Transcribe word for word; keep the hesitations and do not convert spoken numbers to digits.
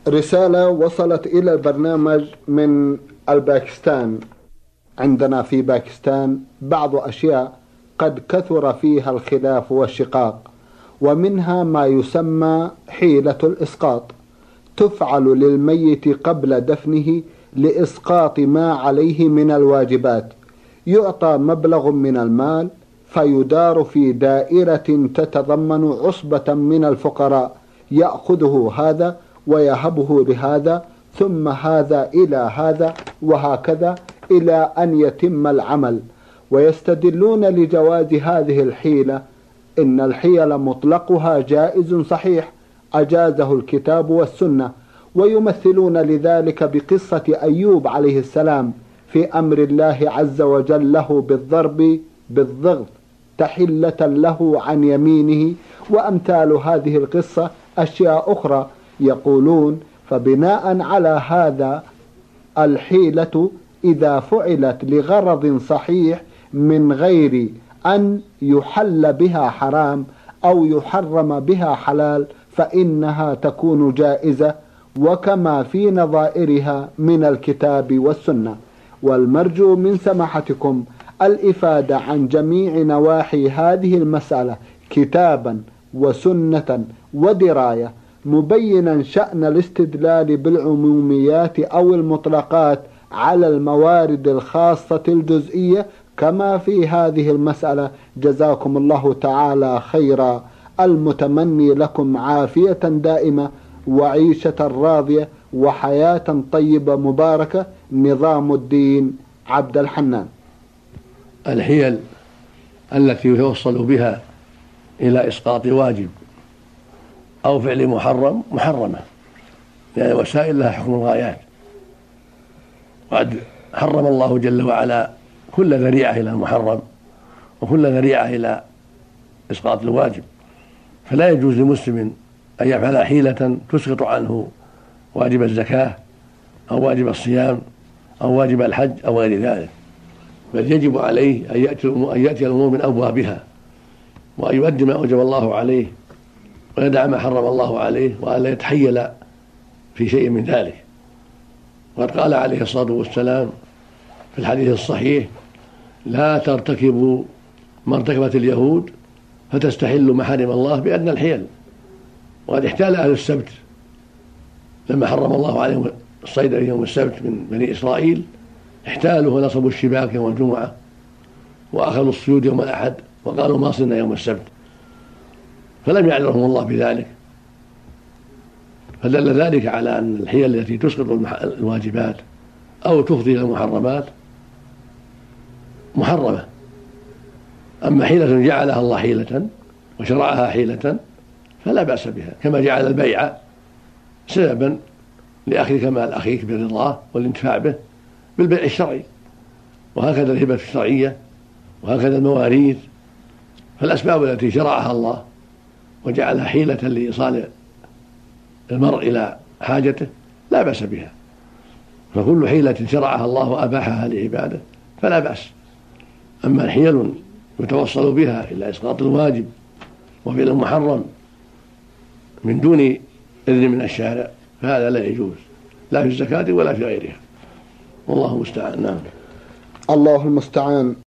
رسالة وصلت إلى البرنامج من الباكستان. عندنا في باكستان بعض أشياء قد كثر فيها الخلاف والشقاق، ومنها ما يسمى حيلة الإسقاط، تفعل للميت قبل دفنه لإسقاط ما عليه من الواجبات. يعطى مبلغ من المال فيدار في دائرة تتضمن عصبة من الفقراء، يأخذه هذا ويهبه لهذا، ثم هذا إلى هذا، وهكذا إلى أن يتم العمل. ويستدلون لجواز هذه الحيلة إن الحيل مطلقها جائز صحيح أجازه الكتاب والسنة، ويمثلون لذلك بقصة أيوب عليه السلام في أمر الله عز وجل له بالضرب بالضغط تحلة له عن يمينه، وأمثال هذه القصة أشياء أخرى. يقولون فبناء على هذا الحيلة إذا فعلت لغرض صحيح من غير أن يحل بها حرام أو يحرم بها حلال فإنها تكون جائزة، وكما في نظائرها من الكتاب والسنة. والمرجو من سماحتكم الإفادة عن جميع نواحي هذه المسألة كتابا وسنة ودراية، مبينا شأن الاستدلال بالعموميات أو المطلقات على الموارد الخاصة الجزئية كما في هذه المسألة. جزاكم الله تعالى خيرا، المتمني لكم عافية دائمة وعيشة راضية وحياة طيبة مباركة. نظام الدين عبد الحنان. الحيل التي يوصل بها إلى إسقاط واجب أو فعل محرم محرمة، لأن الوسائل لها حكم الغايات، وقد حرم الله جل وعلا كل ذريعة إلى المحرم وكل ذريعة إلى إسقاط الواجب، فلا يجوز لمسلم أن يفعل حيلة تسقط عنه واجب الزكاة أو واجب الصيام أو واجب الحج أو غير ذلك، بل يجب عليه أن يأتي أن يأتي الأمور من أبوابها، وأن يؤدي ما أوجب الله عليه ويدع ما حرم الله عليه، وألا يتحيل في شيء من ذلك. وقد قال عليه الصلاة والسلام في الحديث الصحيح: لا ترتكبوا ما ارتكبت اليهود فتستحلوا محارم الله بأدنى الحيل. وقد احتال أهل السبت لما حرم الله عليهم الصيد يوم السبت من بني إسرائيل، احتالوا ونصبوا الشباك يوم الجمعة وأخذوا الصيود يوم الأحد وقالوا ما صلنا يوم السبت، فلم يعذرهم الله بذلك. فدل ذلك على أن الحيل التي تسقط الواجبات أو تفضي إلى المحرمات محرمة. أما حيلة جعلها الله حيلة وشرعها حيلة فلا بأس بها، كما جعل البيع سببا لأخذ كمال أخيك برضاه والانتفاع به بالبيع الشرعي، وهكذا الهبة الشرعية، وهكذا المواريث. فالأسباب التي شرعها الله وجعلها حيلة لإيصال المرء إلى حاجته لا بأس بها، فكل حيلة شرعها الله وأباحها لعباده فلا بأس. أما الحيل يتوصل بها إلى إسقاط الواجب وفعل المحرم من دون إذن من الشارع فهذا لا يجوز، لا في الزكاة ولا في غيرها، والله المستعان. نعم، الله المستعان.